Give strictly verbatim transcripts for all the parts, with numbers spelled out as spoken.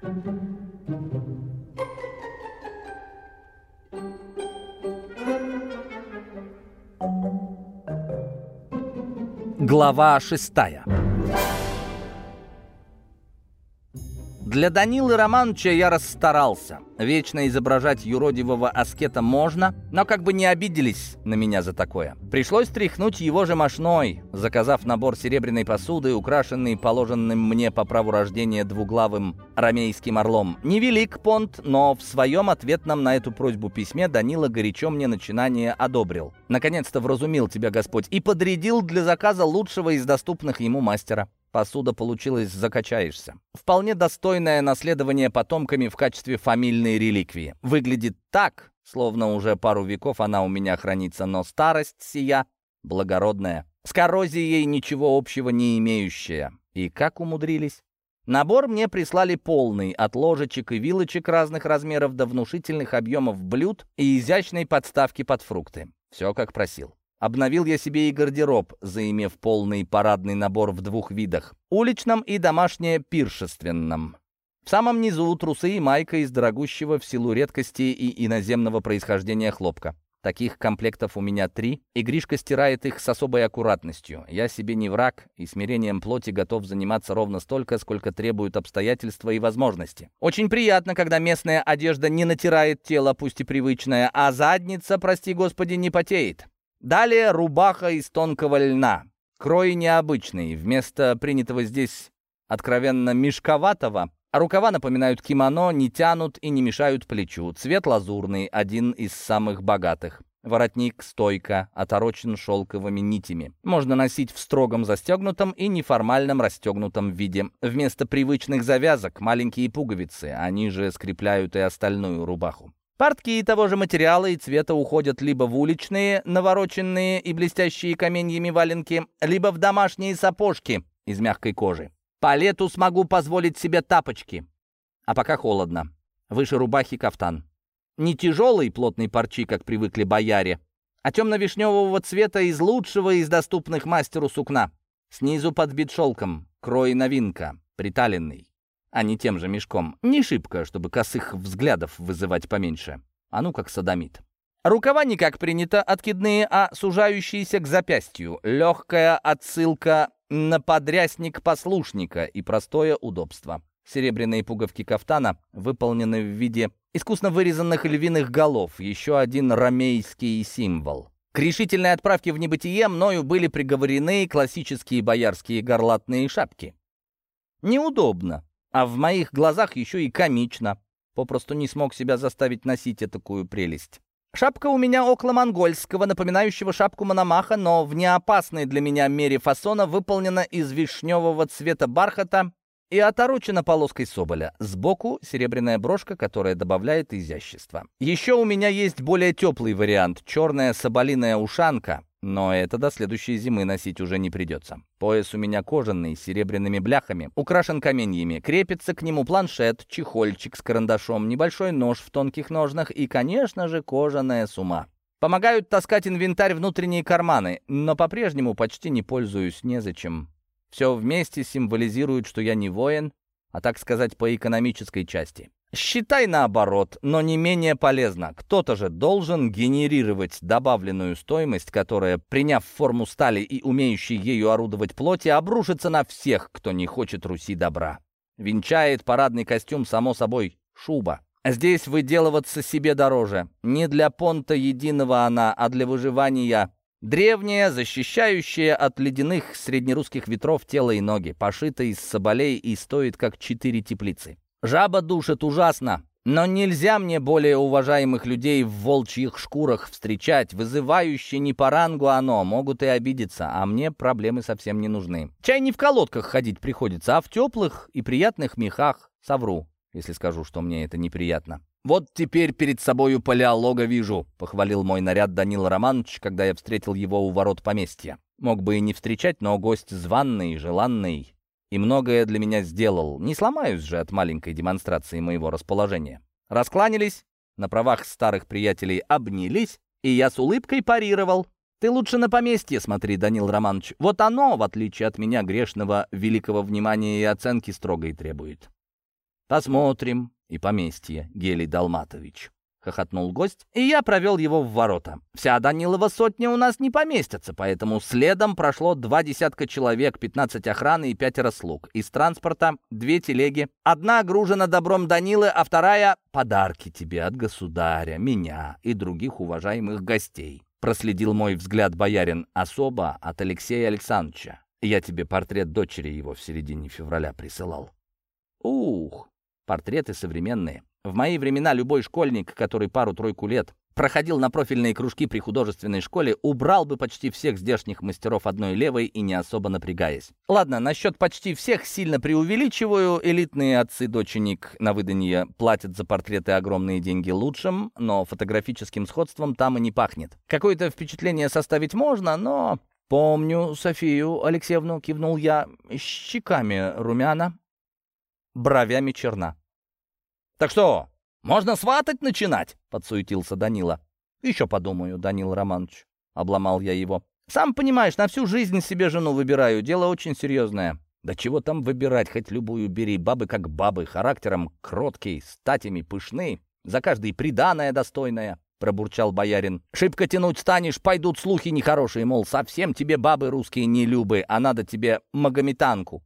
Глава шестая. Для Данилы Романовича я расстарался. Вечно изображать юродивого аскета можно, но как бы не обиделись на меня за такое. Пришлось тряхнуть его же мошной, заказав набор серебряной посуды, украшенный положенным мне по праву рождения двуглавым ромейским орлом. Невелик понт, но в своем ответном на эту просьбу письме Данила горячо мне начинание одобрил. Наконец-то вразумил тебя Господь и подрядил для заказа лучшего из доступных ему мастера. Посуда получилась, закачаешься. Вполне достойное наследование потомками в качестве фамильной реликвии. Выглядит так, словно уже пару веков она у меня хранится, но старость сия благородная, с коррозией ничего общего не имеющая. И как умудрились? Набор мне прислали полный, от ложечек и вилочек разных размеров до внушительных объемов блюд и изящной подставки под фрукты. Все как просил. Обновил я себе и гардероб, заимев полный парадный набор в двух видах — уличном и домашне-пиршественном. В самом низу трусы и майка из дорогущего в силу редкости и иноземного происхождения хлопка. Таких комплектов у меня три, и Гришка стирает их с особой аккуратностью. Я себе не враг, и смирением плоти готов заниматься ровно столько, сколько требуют обстоятельства и возможности. Очень приятно, когда местная одежда не натирает тело, пусть и привычное, а задница, прости господи, не потеет. Далее рубаха из тонкого льна. Крой необычный. Вместо принятого здесь откровенно мешковатого, рукава напоминают кимоно, не тянут и не мешают плечу. Цвет лазурный, один из самых богатых. Воротник стойко, оторочен шелковыми нитями. Можно носить в строгом застегнутом и неформальном расстегнутом виде. Вместо привычных завязок маленькие пуговицы, они же скрепляют и остальную рубаху. Портки того же материала и цвета уходят либо в уличные, навороченные и блестящие каменьями валенки, либо в домашние сапожки из мягкой кожи. По лету смогу позволить себе тапочки. А пока холодно. Выше рубахи кафтан. Не тяжелый плотный парчи, как привыкли бояре, а темно-вишневого цвета из лучшего из доступных мастеру сукна. Снизу подбит шелком, крой новинка, приталенный. А не тем же мешком. Не шибко, чтобы косых взглядов вызывать поменьше. А ну как содомит. Рукава не как принято, откидные, а сужающиеся к запястью. Легкая отсылка на подрясник послушника и простое удобство. Серебряные пуговки кафтана выполнены в виде искусно вырезанных львиных голов. Еще один ромейский символ. К решительной отправке в небытие мною были приговорены классические боярские горлатные шапки. Неудобно. А в моих глазах еще и комично. Попросту не смог себя заставить носить такую прелесть. Шапка у меня около монгольского, напоминающего шапку Мономаха, но в неопасной для меня мере фасона выполнена из вишневого цвета бархата и оторочена полоской соболя. Сбоку серебряная брошка, которая добавляет изящества. Еще у меня есть более теплый вариант — черная соболиная ушанка. Но это до следующей зимы носить уже не придется. Пояс у меня кожаный, с серебряными бляхами, украшен каменьями. Крепится к нему планшет, чехольчик с карандашом, небольшой нож в тонких ножнах и, конечно же, кожаная сума. Помогают таскать инвентарь внутренние карманы, но по-прежнему почти не пользуюсь незачем. Все вместе символизирует, что я не воин, а, так сказать, по экономической части. Считай наоборот, но не менее полезно. Кто-то же должен генерировать добавленную стоимость, которая, приняв форму стали и умеющий ею орудовать плоти, обрушится на всех, кто не хочет Руси добра. Венчает парадный костюм, само собой, шуба. Здесь выделываться себе дороже. Не для понта единого она, а для выживания. Древняя, защищающая от ледяных среднерусских ветров тело и ноги, пошита из соболей и стоит как четыре теплицы. Жаба душит ужасно, но нельзя мне более уважаемых людей в волчьих шкурах встречать. Вызывающе не по рангу оно, могут и обидеться, а мне проблемы совсем не нужны. Чай не в колодках ходить приходится, а в теплых и приятных мехах. Совру, если скажу, что мне это неприятно. «Вот теперь перед собою палеолога вижу», — похвалил мой наряд Данила Романович, когда я встретил его у ворот поместья. Мог бы и не встречать, но гость званный, желанный. И многое для меня сделал. Не сломаюсь же от маленькой демонстрации моего расположения. Раскланялись, на правах старых приятелей обнялись, и я с улыбкой парировал. «Ты лучше на поместье смотри, Данил Романович. Вот оно, в отличие от меня, грешного, великого внимания и оценки строгой требует». Посмотрим и поместье, Гелий Далматович. — хохотнул гость, и я провел его в ворота. Вся Данилова сотня у нас не поместится, поэтому следом прошло два десятка человек, пятнадцать охраны и пятеро слуг. Из транспорта две телеги. Одна гружена добром Данилы, а вторая — подарки тебе от государя, меня и других уважаемых гостей. Проследил мой взгляд боярин, особо от Алексея Александровича. Я тебе портрет дочери его в середине февраля присылал. Ух, портреты современные. В мои времена любой школьник, который пару-тройку лет проходил на профильные кружки при художественной школе, убрал бы почти всех здешних мастеров одной левой и не особо напрягаясь. Ладно, насчет почти всех сильно преувеличиваю. Элитные отцы-доченик на выданье платят за портреты огромные деньги лучшим, но фотографическим сходством там и не пахнет. Какое-то впечатление составить можно, но... «Помню Софию Алексеевну», — кивнул я, — «щеками румяна, бровями черна». «Так что, можно сватать начинать?» — подсуетился Данила. «Еще подумаю, Данил Романович», — обломал я его. «Сам понимаешь, на всю жизнь себе жену выбираю, дело очень серьезное». «Да чего там выбирать, хоть любую бери, бабы как бабы, характером кроткий, статями пышны, за каждой приданое достойное», — пробурчал боярин. «Шибко тянуть станешь, пойдут слухи нехорошие, мол, совсем тебе бабы русские не любы, а надо тебе магометанку».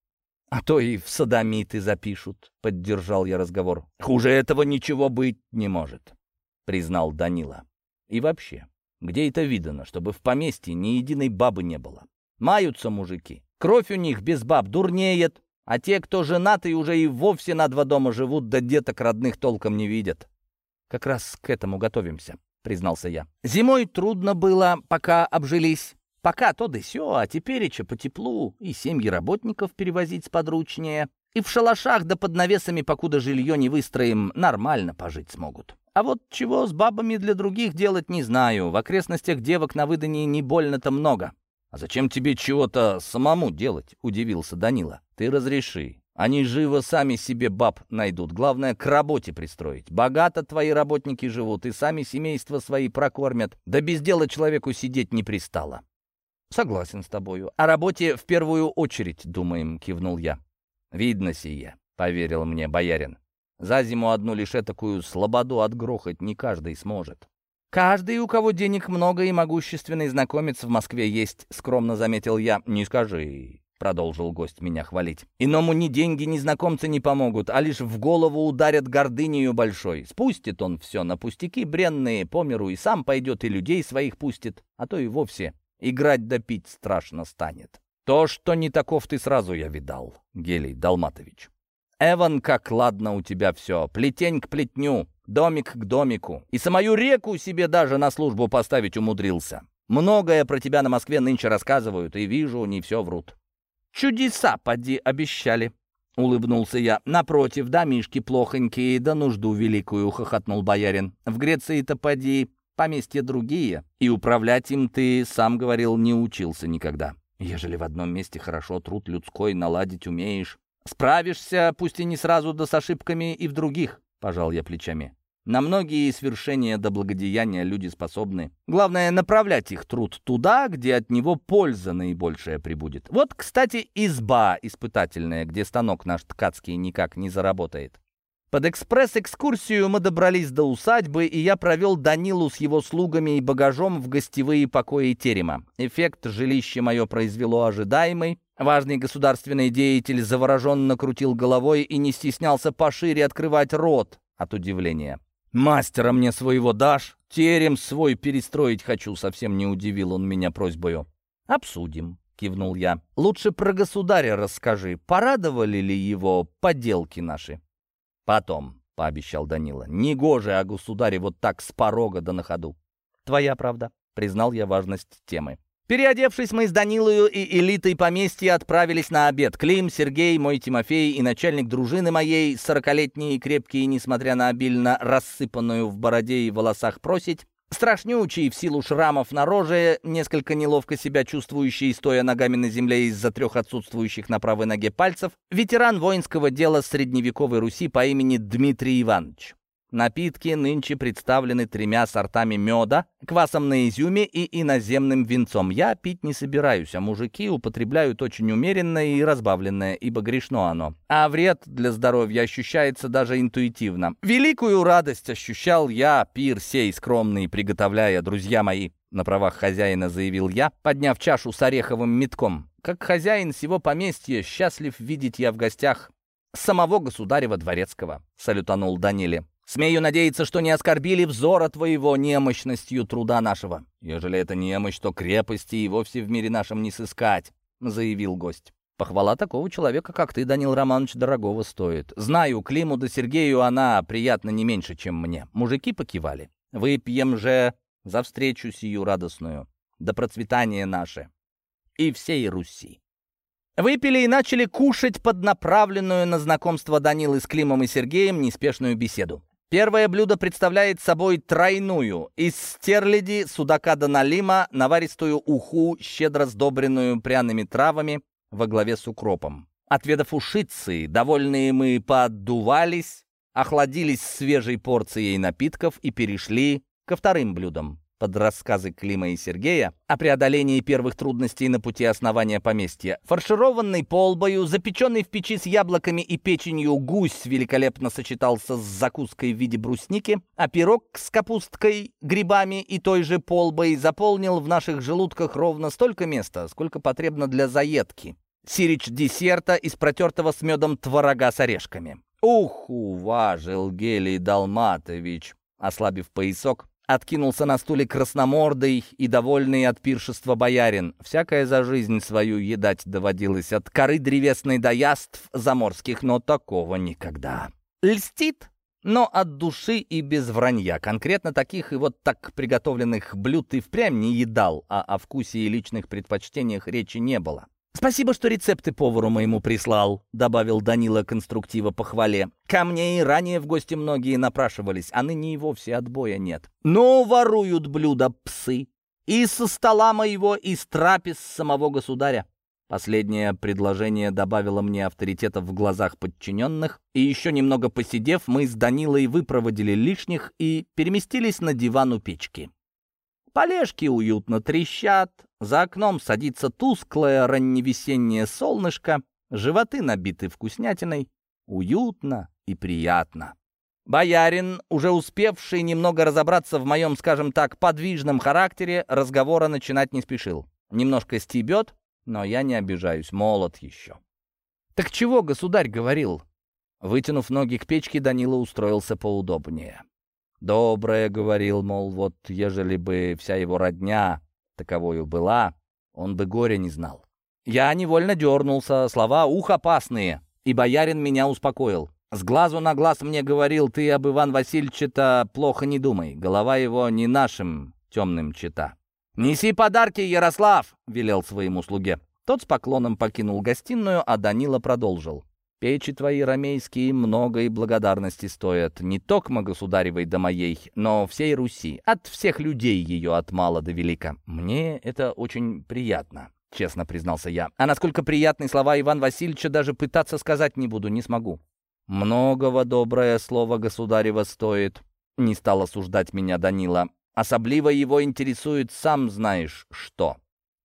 «А то и в содомиты запишут», — поддержал я разговор. «Хуже этого ничего быть не может», — признал Данила. «И вообще, где это видано, чтобы в поместье ни единой бабы не было? Маются мужики, кровь у них без баб дурнеет, а те, кто женаты, уже и вовсе на два дома живут, да деток родных толком не видят». «Как раз к этому готовимся», — признался я. «Зимой трудно было, пока обжились». Пока то да сё, а тепереча по теплу, и семьи работников перевозить сподручнее, и в шалашах да под навесами, покуда жилье не выстроим, нормально пожить смогут. А вот чего с бабами для других делать не знаю, в окрестностях девок на выданье не больно-то много. «А зачем тебе чего-то самому делать?» — удивился Данила. «Ты разреши. Они живо сами себе баб найдут. Главное, к работе пристроить. Богато твои работники живут, и сами семейства свои прокормят. Да без дела человеку сидеть не пристало». «Согласен с тобою. О работе в первую очередь думаем», — кивнул я. «Видно сие», — поверил мне боярин. «За зиму одну лишь этакую слободу отгрохать не каждый сможет». «Каждый, у кого денег много и могущественный знакомец в Москве есть», — скромно заметил я. «Не скажи», — продолжил гость меня хвалить. «Иному ни деньги, ни знакомцы не помогут, а лишь в голову ударят гордынею большой. Спустит он все на пустяки бренные по миру и сам пойдет, и людей своих пустит, а то и вовсе играть да пить страшно станет. То, что не таков ты, сразу я видал, Гелий Далматович. Эван, как ладно у тебя все, плетень к плетню, домик к домику. И самую реку себе даже на службу поставить умудрился. Многое про тебя на Москве нынче рассказывают, и вижу, не все врут». «Чудеса, поди, обещали», — улыбнулся я. «Напротив, домишки плохонькие, да нужду великую», — хохотнул боярин. «В Греции-то, поди, поместья другие, и управлять им, ты сам говорил, не учился никогда. Ежели в одном месте хорошо труд людской наладить умеешь, справишься, пусть и не сразу, да с ошибками и в других», — пожал я плечами. «На многие свершения да благодеяния люди способны. Главное, направлять их труд туда, где от него польза наибольшая прибудет. Вот, кстати, изба испытательная, где станок наш ткацкий никак не заработает». Под экспресс-экскурсию мы добрались до усадьбы, и я провел Данилу с его слугами и багажом в гостевые покои терема. Эффект жилища мое произвело ожидаемый. Важный государственный деятель завороженно крутил головой и не стеснялся пошире открывать рот от удивления. «Мастера мне своего дашь? Терем свой перестроить хочу», — совсем не удивил он меня просьбою. «Обсудим», — кивнул я. «Лучше про государя расскажи. Порадовали ли его поделки наши?» «Потом», — пообещал Данила. «Негоже о государе вот так с порога да на ходу». «Твоя правда», — признал я важность темы. Переодевшись, мы с Данилою и элитой поместья отправились на обед. Клим, Сергей, мой Тимофей и начальник дружины моей, сорокалетний и крепкий, несмотря на обильно рассыпанную в бороде и волосах просить, страшнючий в силу шрамов на роже, несколько неловко себя чувствующий, стоя ногами на земле из-за трех отсутствующих на правой ноге пальцев, ветеран воинского дела средневековой Руси по имени Дмитрий Иванович. Напитки нынче представлены тремя сортами меда, квасом на изюме и иноземным винцом. Я пить не собираюсь, а мужики употребляют очень умеренное и разбавленное, ибо грешно оно. А вред для здоровья ощущается даже интуитивно. Великую радость ощущал я, пир сей скромный, приготовляя, друзья мои, на правах хозяина заявил я, подняв чашу с ореховым медком. Как хозяин всего поместья, счастлив видеть я в гостях самого государева дворецкого, салютанул Даниле. Смею надеяться, что не оскорбили взора твоего немощностью труда нашего. Ежели это немощь, то крепости и вовсе в мире нашем не сыскать, заявил гость. Похвала такого человека, как ты, Данил Романович, дорогого стоит. Знаю, Климу да Сергею она приятна не меньше, чем мне. Мужики покивали. Выпьем же за встречу сию радостную, да процветание наше и всей Руси. Выпили и начали кушать под направленную на знакомство Данилы с Климом и Сергеем неспешную беседу. Первое блюдо представляет собой тройную: из стерляди, судака да налима, наваристую уху, щедро сдобренную пряными травами во главе с укропом. Отведав ушицы, довольные мы поотдувались, охладились свежей порцией напитков и перешли ко вторым блюдам. Под рассказы Клима и Сергея о преодолении первых трудностей на пути основания поместья. Фаршированный полбою, запеченный в печи с яблоками и печенью гусь великолепно сочетался с закуской в виде брусники, а пирог с капусткой, грибами и той же полбой заполнил в наших желудках ровно столько места, сколько потребно для заедки. Сирич десерта из протертого с медом творога с орешками. «Ух, уважил Гелий Далматович!» Ослабив поясок, откинулся на стуле красномордый и довольный от пиршества боярин. Всякое за жизнь свою едать доводилось, от коры древесной до яств заморских, но такого никогда. Льстит, но от души и без вранья. Конкретно таких и вот так приготовленных блюд и впрямь не едал, а о вкусе и личных предпочтениях речи не было. «Спасибо, что рецепты повару моему прислал», — добавил Данила конструктива похвале. «Ко мне и ранее в гости многие напрашивались, а ныне и вовсе отбоя нет. Но воруют блюда псы. И со стола моего, и с трапез самого государя». Последнее предложение добавило мне авторитета в глазах подчиненных, и еще немного посидев, мы с Данилой выпроводили лишних и переместились на диван у печки. Полежки уютно трещат, за окном садится тусклое ранневесеннее солнышко, животы набиты вкуснятиной, уютно и приятно. Боярин, уже успевший немного разобраться в моем, скажем так, подвижном характере, разговора начинать не спешил. Немножко стебет, но я не обижаюсь, молод еще. «Так чего государь говорил?» Вытянув ноги к печке, Данила устроился поудобнее. «Доброе, — говорил, — мол, вот ежели бы вся его родня таковою была, он бы горя не знал». Я невольно дернулся, слова ух опасные, и боярин меня успокоил. С глазу на глаз мне говорил: «Ты об Иван Васильевиче-то плохо не думай, голова его не нашим темным чета». «Неси подарки, Ярослав!» — велел своему слуге. Тот с поклоном покинул гостиную, а Данила продолжил. «Печи твои ромейские много и благодарности стоят, не токмо государевой да моей, но всей Руси, от всех людей ее от мала до велика. Мне это очень приятно», — честно признался я. «А насколько приятны слова Ивана Васильевича, даже пытаться сказать не буду, не смогу». «Многого доброе слово государева стоит», — не стал осуждать меня Данила. «Особливо его интересует, сам знаешь, что».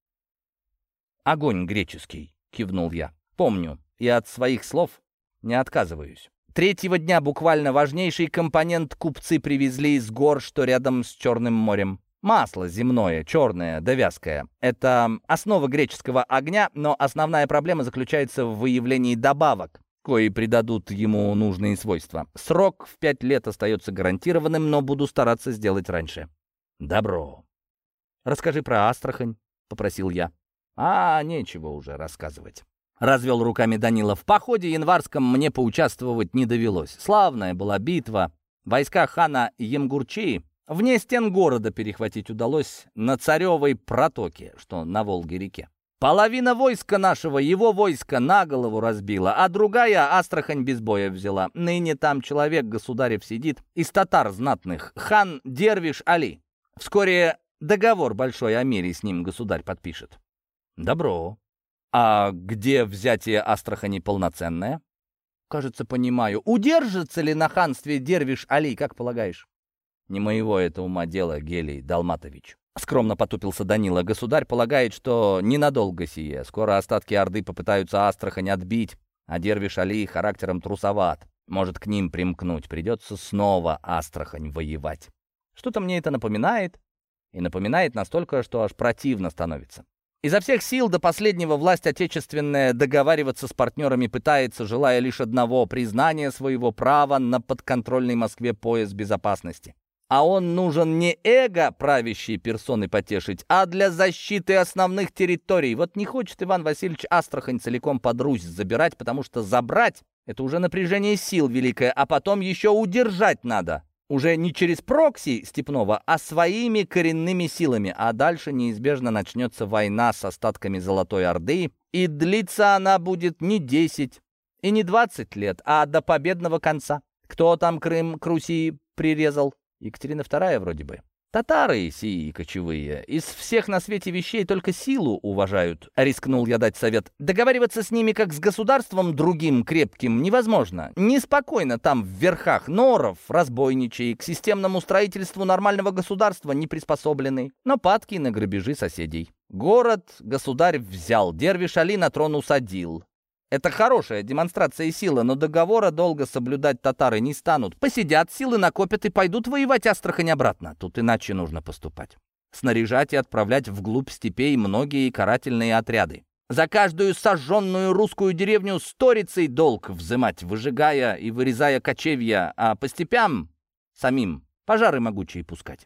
«Огонь греческий», — кивнул я. «Помню. И от своих слов не отказываюсь. Третьего дня буквально важнейший компонент купцы привезли из гор, что рядом с Черным морем. Масло земное, черное, да вязкое. Это основа греческого огня, но основная проблема заключается в выявлении добавок, кои придадут ему нужные свойства. Срок в пять лет остается гарантированным, но буду стараться сделать раньше». «Добро. Расскажи про Астрахань», — попросил я. «А, нечего уже рассказывать». Развел руками Данила. «В походе январском мне поучаствовать не довелось. Славная была битва. Войска хана Емгурчи вне стен города перехватить удалось на Царевой протоке, что на Волге-реке. Половина войска нашего его войска на голову разбила, а другая Астрахань без боя взяла. Ныне там человек государев сидит из татар знатных, хан Дервиш Али. Вскоре договор большой о мире с ним государь подпишет». «Добро. А где взятие Астрахани полноценное?» кажется, понимаю. Удержится ли на ханстве Дервиш Али, как полагаешь? Не моего это ума дело, Гелий Далматович. Скромно потупился Данила. Государь полагает, что ненадолго сие. Скоро остатки Орды попытаются Астрахань отбить, а Дервиш Али характером трусоват. Может к ним примкнуть. Придется снова Астрахань воевать. Что-то мне это напоминает. И напоминает настолько, что аж противно становится. Изо всех сил до последнего власть отечественная договариваться с партнерами пытается, желая лишь одного — признания своего права на подконтрольный Москве пояс безопасности. А он нужен не эго правящей персоны потешить, а для защиты основных территорий. Вот не хочет Иван Васильевич Астрахань целиком под Русь забирать, потому что забрать — это уже напряжение сил великое, а потом еще удержать надо. Уже не через прокси Степнова, а своими коренными силами. А дальше неизбежно начнется война с остатками Золотой Орды, и длиться она будет не десять и не двадцать лет, а до победного конца. Кто там Крым к Руси прирезал? Екатерина вторая вроде бы. Татары сии кочевые из всех на свете вещей только силу уважают. Рискнул я дать совет. Договариваться с ними как с государством другим крепким невозможно. Неспокойно там в верхах норов, разбойничай, к системному строительству нормального государства не приспособлены, но падки на грабежи соседей. Город государь взял, Дервиш Али на трон усадил. Это хорошая демонстрация силы, но договора долго соблюдать татары не станут. Посидят, силы накопят и пойдут воевать Астрахань обратно. Тут иначе нужно поступать. Снаряжать и отправлять вглубь степей многие карательные отряды. За каждую сожженную русскую деревню сторицей долг взымать, выжигая и вырезая кочевья, а по степям самим пожары могучие пускать.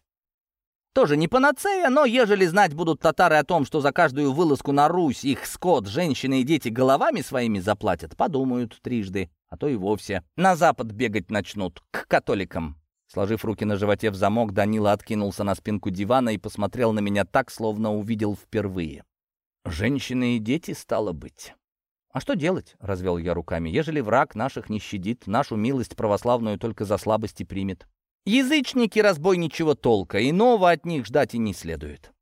Тоже не панацея, но ежели знать будут татары о том, что за каждую вылазку на Русь их скот, женщины и дети головами своими заплатят, подумают трижды, а то и вовсе на запад бегать начнут, к католикам. Сложив руки на животе в замок, Данила откинулся на спинку дивана и посмотрел на меня так, словно увидел впервые. Женщины и дети, стало быть. А что делать, развел я руками, ежели враг наших не щадит, нашу милость православную только за слабости примет. Язычники разбойничего толка, иного от них ждать и не следует.